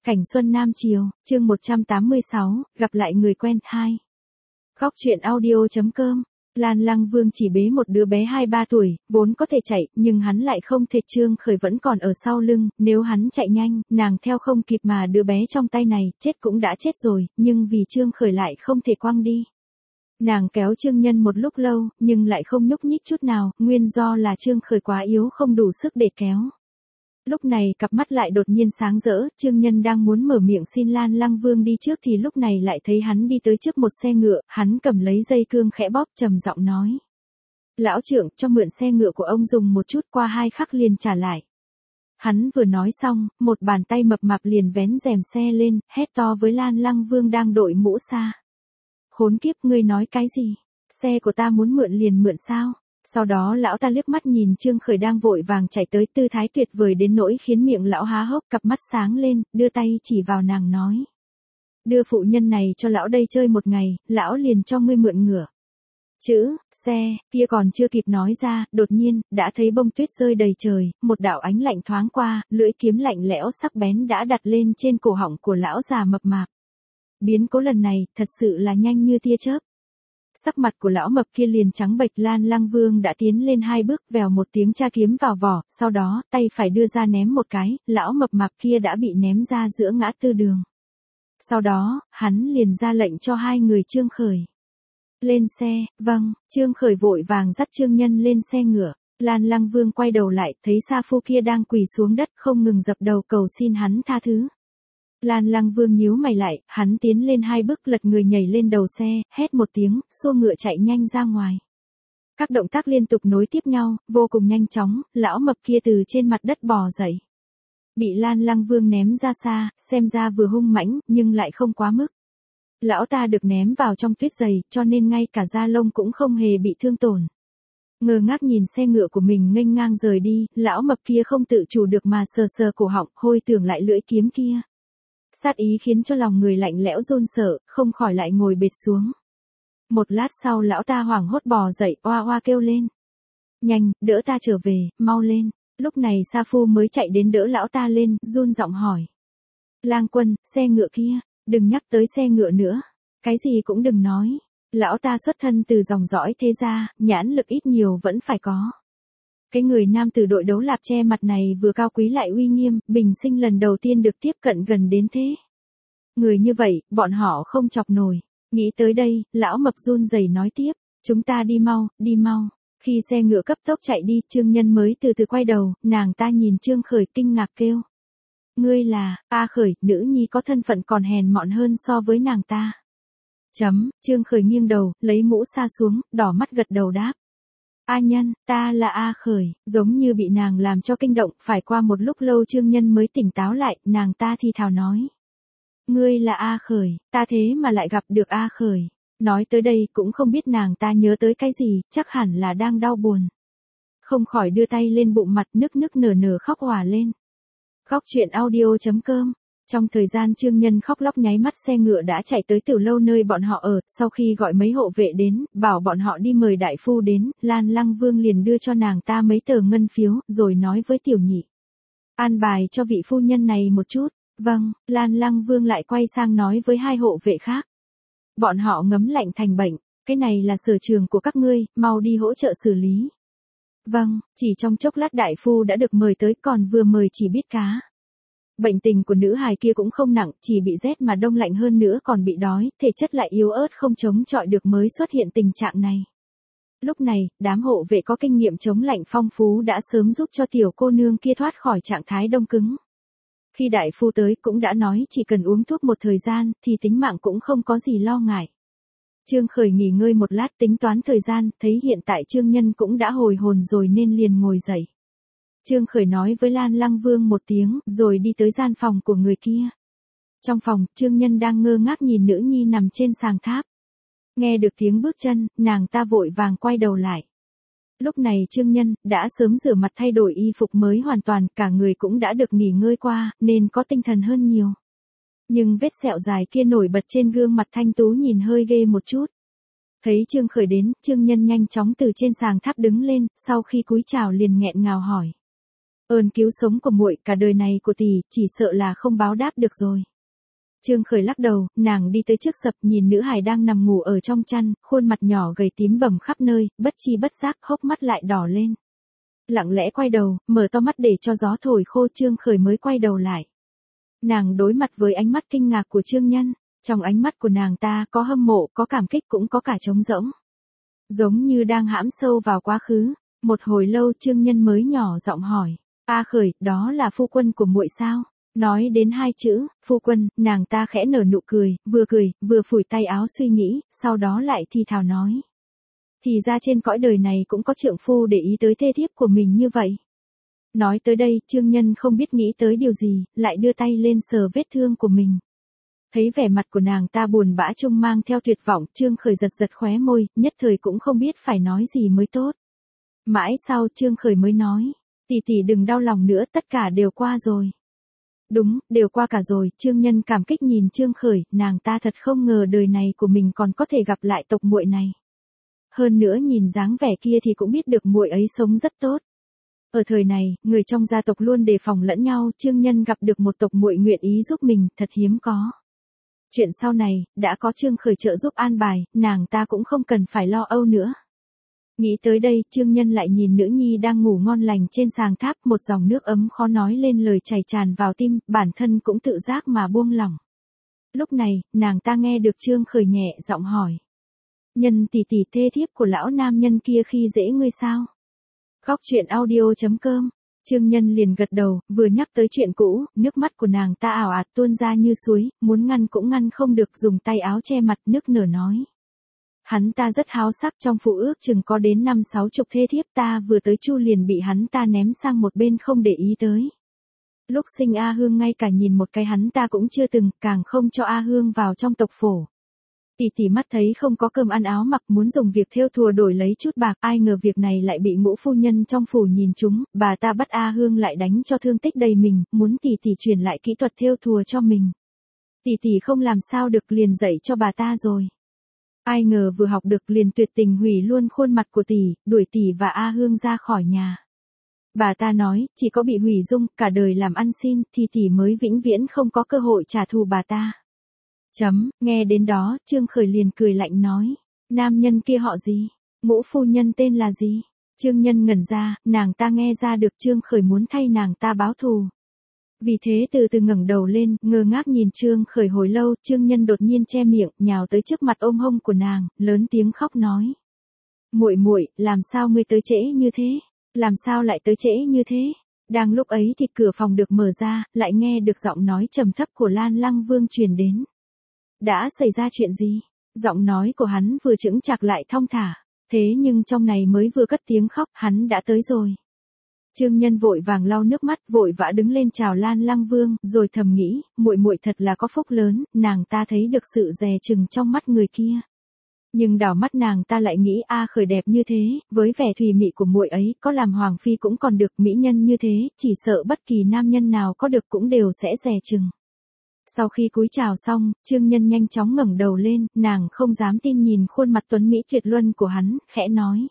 Cảnh xuân Nam Chiều, chương 186, gặp lại người quen 2. Góc truyện audio.com. Lan Lăng Vương chỉ bế một đứa bé 2-3 tuổi, vốn có thể chạy, nhưng hắn lại không thể. Trương Khởi vẫn còn ở sau lưng, nếu hắn chạy nhanh, nàng theo không kịp mà đứa bé trong tay này, chết cũng đã chết rồi, nhưng vì Trương Khởi lại không thể quăng đi. Nàng kéo Trương Nhân một lúc lâu, nhưng lại không nhúc nhích chút nào, nguyên do là Trương Khởi quá yếu không đủ sức để kéo. Lúc này cặp mắt lại đột nhiên sáng rỡ, Trương Nhân đang muốn mở miệng xin Lan Lăng Vương đi trước thì lúc này lại thấy hắn đi tới trước một xe ngựa, hắn cầm lấy dây cương khẽ bóp trầm giọng nói. Lão trưởng, cho mượn xe ngựa của ông dùng một chút, qua 2 khắc liền trả lại. Hắn vừa nói xong, một bàn tay mập mạp liền vén rèm xe lên, hét to với Lan Lăng Vương đang đội mũ xa. Khốn kiếp, ngươi nói cái gì? Xe của ta muốn mượn liền mượn sao? Sau đó lão ta liếc mắt nhìn Trương Khởi đang vội vàng chạy tới, tư thái tuyệt vời đến nỗi khiến miệng lão há hốc, cặp mắt sáng lên, đưa tay chỉ vào nàng nói. Đưa phụ nhân này cho lão đây chơi một ngày, lão liền cho ngươi mượn ngựa. Chữ, xe, kia còn chưa kịp nói ra, đột nhiên, đã thấy bông tuyết rơi đầy trời, một đạo ánh lạnh thoáng qua, lưỡi kiếm lạnh lẽo sắc bén đã đặt lên trên cổ họng của lão già mập mạp. Biến cố lần này, thật sự là nhanh như tia chớp. Sắc mặt của lão mập kia liền trắng bệch. Lan Lăng Vương đã tiến lên 2 bước, vèo một tiếng tra kiếm vào vỏ, sau đó, tay phải đưa ra ném một cái, lão mập mạp kia đã bị ném ra giữa ngã tư đường. Sau đó, hắn liền ra lệnh cho 2 người Trương Khởi. Lên xe, vâng, Trương Khởi vội vàng dắt Trương Nhân lên xe ngựa. Lan Lăng Vương quay đầu lại, thấy sa phu kia đang quỳ xuống đất không ngừng dập đầu cầu xin hắn tha thứ. Lan Lăng Vương nhíu mày lại, hắn tiến lên 2 bước, lật người nhảy lên đầu xe, hét một tiếng, xua ngựa chạy nhanh ra ngoài. Các động tác liên tục nối tiếp nhau, vô cùng nhanh chóng, lão mập kia từ trên mặt đất bò dậy. Bị Lan Lăng Vương ném ra xa, xem ra vừa hung mãnh, nhưng lại không quá mức. Lão ta được ném vào trong tuyết dày, cho nên ngay cả da lông cũng không hề bị thương tổn. Ngơ ngác nhìn xe ngựa của mình nghênh ngang rời đi, lão mập kia không tự chủ được mà sờ sờ cổ họng, hồi tưởng lại lưỡi kiếm kia. Sát ý khiến cho lòng người lạnh lẽo run sợ, không khỏi lại ngồi bệt xuống. Một lát sau lão ta hoảng hốt bò dậy, oa oa kêu lên. Nhanh, đỡ ta trở về, mau lên. Lúc này Sa Phu mới chạy đến đỡ lão ta lên, run giọng hỏi. Lang quân, xe ngựa kia, đừng nhắc tới xe ngựa nữa. Cái gì cũng đừng nói. Lão ta xuất thân từ dòng dõi thế gia, nhãn lực ít nhiều vẫn phải có. Cái người nam từ đội đấu lạp che mặt này vừa cao quý lại uy nghiêm, bình sinh lần đầu tiên được tiếp cận gần đến thế. Người như vậy, bọn họ không chọc nổi. Nghĩ tới đây, lão mập run rẩy nói tiếp, chúng ta đi mau, đi mau. Khi xe ngựa cấp tốc chạy đi, Trương Nhân mới từ từ quay đầu, nàng ta nhìn Trương Khởi kinh ngạc kêu. Ngươi là, A Khởi, nữ nhi có thân phận còn hèn mọn hơn so với nàng ta. Trương Khởi nghiêng đầu, lấy mũ sa xuống, đỏ mắt gật đầu đáp. A Nhân, ta là A Khởi, giống như bị nàng làm cho kinh động, phải qua một lúc lâu Trương Nhân mới tỉnh táo lại, nàng ta thì thào nói. Ngươi là A Khởi, ta thế mà lại gặp được A Khởi. Nói tới đây cũng không biết nàng ta nhớ tới cái gì, chắc hẳn là đang đau buồn. Không khỏi đưa tay lên bụng mặt, nức nức nở nở khóc òa lên. Góc truyện audio.com. Trong thời gian Trương Nhân khóc lóc nháy mắt, xe ngựa đã chạy tới tiểu lâu nơi bọn họ ở, sau khi gọi mấy hộ vệ đến, bảo bọn họ đi mời đại phu đến, Lan Lăng Vương liền đưa cho nàng ta mấy tờ ngân phiếu, rồi nói với tiểu nhị. An bài cho vị phu nhân này một chút. Vâng, Lan Lăng Vương lại quay sang nói với 2 hộ vệ khác. Bọn họ ngấm lạnh thành bệnh, cái này là sở trường của các ngươi, mau đi hỗ trợ xử lý. Vâng, chỉ trong chốc lát đại phu đã được mời tới, còn vừa mời chỉ biết cá. Bệnh tình của nữ hài kia cũng không nặng, chỉ bị rét mà đông lạnh hơn nữa còn bị đói, thể chất lại yếu ớt không chống chọi được mới xuất hiện tình trạng này. Lúc này, đám hộ vệ có kinh nghiệm chống lạnh phong phú đã sớm giúp cho tiểu cô nương kia thoát khỏi trạng thái đông cứng. Khi đại phu tới cũng đã nói chỉ cần uống thuốc một thời gian thì tính mạng cũng không có gì lo ngại. Trương Khởi nghỉ ngơi một lát tính toán thời gian, thấy hiện tại Trương Nhân cũng đã hồi hồn rồi nên liền ngồi dậy. Trương Khởi nói với Lan Lăng Vương một tiếng, rồi đi tới gian phòng của người kia. Trong phòng, Trương Nhân đang ngơ ngác nhìn nữ nhi nằm trên sàng tháp. Nghe được tiếng bước chân, nàng ta vội vàng quay đầu lại. Lúc này Trương Nhân đã sớm rửa mặt thay đổi y phục mới hoàn toàn, cả người cũng đã được nghỉ ngơi qua, nên có tinh thần hơn nhiều. Nhưng vết sẹo dài kia nổi bật trên gương mặt thanh tú nhìn hơi ghê một chút. Thấy Trương Khởi đến, Trương Nhân nhanh chóng từ trên sàng tháp đứng lên, sau khi cúi chào liền nghẹn ngào hỏi. Ơn cứu sống của muội cả đời này của tỷ, chỉ sợ là không báo đáp được rồi. Trương Khởi lắc đầu, nàng đi tới trước sập nhìn nữ hài đang nằm ngủ ở trong chăn, khuôn mặt nhỏ gầy tím bầm khắp nơi, bất chi bất giác hốc mắt lại đỏ lên. Lặng lẽ quay đầu, mở to mắt để cho gió thổi khô. Trương Khởi mới quay đầu lại. Nàng đối mặt với ánh mắt kinh ngạc của Trương Nhân, trong ánh mắt của nàng ta có hâm mộ, có cảm kích cũng có cả trống rỗng. Giống như đang hãm sâu vào quá khứ. Một hồi lâu Trương Nhân mới nhỏ giọng hỏi, A Khởi, đó là phu quân của muội sao? Nói đến hai chữ, phu quân, nàng ta khẽ nở nụ cười, vừa phủi tay áo suy nghĩ, sau đó lại thì thào nói. Thì ra trên cõi đời này cũng có trượng phu để ý tới thê thiếp của mình như vậy. Nói tới đây, Trương Nhân không biết nghĩ tới điều gì, lại đưa tay lên sờ vết thương của mình. Thấy vẻ mặt của nàng ta buồn bã chung mang theo tuyệt vọng, Trương Khởi giật giật khóe môi, nhất thời cũng không biết phải nói gì mới tốt. Mãi sau Trương Khởi mới nói, tỷ đừng đau lòng nữa, tất cả đều qua rồi. Đúng, đều qua cả rồi. Trương Nhân cảm kích nhìn Trương Khởi, nàng ta thật không ngờ đời này của mình còn có thể gặp lại tộc muội này. Hơn nữa nhìn dáng vẻ kia thì cũng biết được muội ấy sống rất tốt. Ở thời này, người trong gia tộc luôn đề phòng lẫn nhau, Trương Nhân gặp được một tộc muội nguyện ý giúp mình, thật hiếm có. Chuyện sau này, đã có Trương Khởi trợ giúp an bài, nàng ta cũng không cần phải lo âu nữa. Nghĩ tới đây, Trương Nhân lại nhìn nữ nhi đang ngủ ngon lành trên sàng tháp, một dòng nước ấm khó nói lên lời chảy tràn vào tim, bản thân cũng tự giác mà buông lỏng. Lúc này, nàng ta nghe được Trương Khởi nhẹ giọng hỏi. Nhân tỷ thê thiếp của lão nam nhân kia khi dễ ngươi sao? Góc truyện audio.com. Trương Nhân liền gật đầu, vừa nhắc tới chuyện cũ, nước mắt của nàng ta ảo ạt tuôn ra như suối, muốn ngăn cũng ngăn không được, dùng tay áo che mặt nức nở nói. Hắn ta rất háo sắc, trong phụ ước chừng có đến 5-60 thê thiếp, ta vừa tới chu liền bị hắn ta ném sang một bên không để ý tới. Lúc sinh A Hương ngay cả nhìn một cái hắn ta cũng chưa từng, càng không cho A Hương vào trong tộc phổ. Tỷ mắt thấy không có cơm ăn áo mặc, muốn dùng việc thêu thùa đổi lấy chút bạc, ai ngờ việc này lại bị ngũ phu nhân trong phủ nhìn trúng, bà ta bắt A Hương lại đánh cho thương tích đầy mình, muốn tỷ truyền lại kỹ thuật thêu thùa cho mình. Tỷ không làm sao được, liền dạy cho bà ta rồi. Ai ngờ vừa học được liền tuyệt tình hủy luôn khuôn mặt của tỷ, đuổi tỷ và A Hương ra khỏi nhà. Bà ta nói, chỉ có bị hủy dung, cả đời làm ăn xin, thì tỷ mới vĩnh viễn không có cơ hội trả thù bà ta. Nghe đến đó, Trương Khởi liền cười lạnh nói, nam nhân kia họ gì? Ngũ phu nhân tên là gì? Trương Nhân ngẩn ra, nàng ta nghe ra được Trương Khởi muốn thay nàng ta báo thù. Vì thế từ từ ngẩng đầu lên, ngơ ngác nhìn Trương Khởi hồi lâu, Trương Nhân đột nhiên che miệng, nhào tới trước mặt ôm hông của nàng, lớn tiếng khóc nói. Muội, làm sao ngươi tới trễ như thế? Làm sao lại tới trễ như thế? Đang lúc ấy thì cửa phòng được mở ra, lại nghe được giọng nói trầm thấp của Lan Lăng Vương truyền đến. Đã xảy ra chuyện gì? Giọng nói của hắn vừa chững chạc lại thong thả, thế nhưng trong này mới vừa cất tiếng khóc, hắn đã tới rồi. Trương Nhân vội vàng lau nước mắt, vội vã đứng lên chào Lan Lăng Vương, rồi thầm nghĩ, muội thật là có phúc lớn, nàng ta thấy được sự dè chừng trong mắt người kia. Nhưng đảo mắt nàng ta lại nghĩ A Khởi đẹp như thế, với vẻ thùy mị của muội ấy, có làm hoàng phi cũng còn được, mỹ nhân như thế, chỉ sợ bất kỳ nam nhân nào có được cũng đều sẽ dè chừng. Sau khi cúi chào xong, Trương Nhân nhanh chóng ngẩng đầu lên, nàng không dám tin nhìn khuôn mặt tuấn mỹ tuyệt luân của hắn, khẽ nói.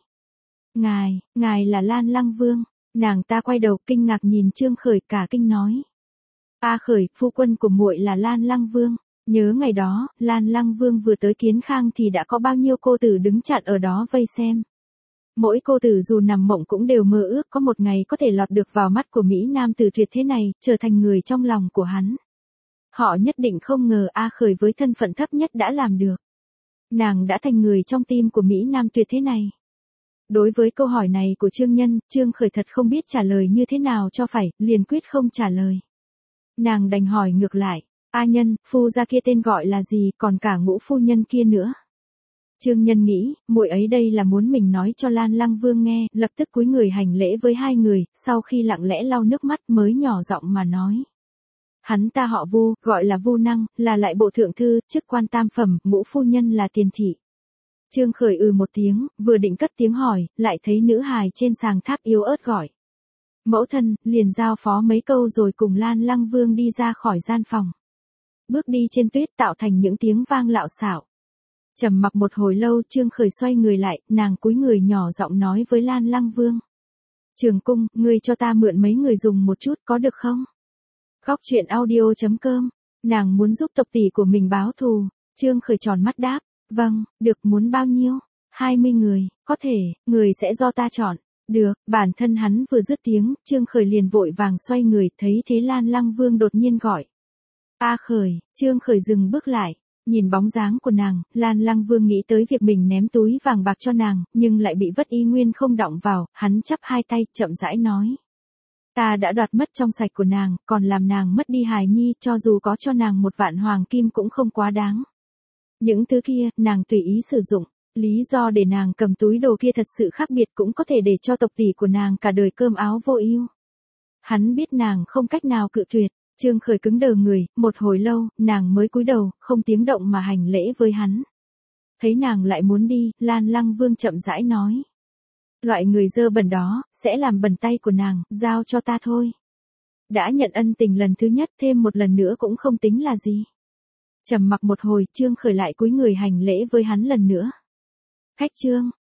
Ngài là Lan Lăng Vương. Nàng ta quay đầu kinh ngạc nhìn Trương Khởi, cả kinh nói. A Khởi, phu quân của muội là Lan Lăng Vương. Nhớ ngày đó, Lan Lăng Vương vừa tới Kiến Khang thì đã có bao nhiêu cô tử đứng chặn ở đó vây xem. Mỗi cô tử dù nằm mộng cũng đều mơ ước có một ngày có thể lọt được vào mắt của Mỹ Nam tử tuyệt thế này, trở thành người trong lòng của hắn. Họ nhất định không ngờ A Khởi với thân phận thấp nhất đã làm được. Nàng đã thành người trong tim của Mỹ Nam tuyệt thế này. Đối với câu hỏi này của Trương Nhân, Trương Khởi thật không biết trả lời như thế nào cho phải, liền quyết không trả lời. Nàng đành hỏi ngược lại, A Nhân, phu gia kia tên gọi là gì, còn cả ngũ phu nhân kia nữa. Trương Nhân nghĩ, muội ấy đây là muốn mình nói cho Lan Lăng Vương nghe, lập tức cúi người hành lễ với hai người, sau khi lặng lẽ lau nước mắt mới nhỏ giọng mà nói. Hắn ta họ Vu, gọi là Vu Năng, là lại bộ thượng thư, chức quan tam phẩm, ngũ phu nhân là tiền thị. Trương Khởi một tiếng, vừa định cất tiếng hỏi, lại thấy nữ hài trên sàng tháp yếu ớt gọi. Mẫu thân, liền giao phó mấy câu rồi cùng Lan Lăng Vương đi ra khỏi gian phòng. Bước đi trên tuyết tạo thành những tiếng vang lạo xạo. Trầm mặc một hồi lâu, Trương Khởi xoay người lại, nàng cúi người nhỏ giọng nói với Lan Lăng Vương. Trường Cung, ngươi cho ta mượn mấy người dùng một chút có được không? Góc chuyện audio.com, nàng muốn giúp tộc tỷ của mình báo thù. Trương Khởi tròn mắt đáp, vâng, được, muốn bao nhiêu? 20 người, có thể, người sẽ do ta chọn. Được, bản thân hắn vừa dứt tiếng, Trương Khởi liền vội vàng xoay người, thấy thế Lan Lăng Vương đột nhiên gọi. A Khởi, Trương Khởi dừng bước lại, nhìn bóng dáng của nàng, Lan Lăng Vương nghĩ tới việc mình ném túi vàng bạc cho nàng, nhưng lại bị Vất Y Nguyên không động vào, hắn chắp hai tay, chậm rãi nói. Ta đã đoạt mất trong sạch của nàng, còn làm nàng mất đi hài nhi, cho dù có cho nàng 1 vạn hoàng kim cũng không quá đáng. Những thứ kia, nàng tùy ý sử dụng. Lý do để nàng cầm túi đồ kia thật sự khác biệt, cũng có thể để cho tộc tỷ của nàng cả đời cơm áo vô ưu. Hắn biết nàng không cách nào cự tuyệt, Trương Khởi cứng đờ người, một hồi lâu, nàng mới cúi đầu, không tiếng động mà hành lễ với hắn. Thấy nàng lại muốn đi, Lan Lăng Vương chậm rãi nói. Loại người dơ bẩn đó, sẽ làm bẩn tay của nàng, giao cho ta thôi. Đã nhận ân tình lần thứ nhất, thêm một lần nữa cũng không tính là gì. Trầm mặc một hồi, Trương Khởi lại cúi người hành lễ với hắn lần nữa. Khách Trương,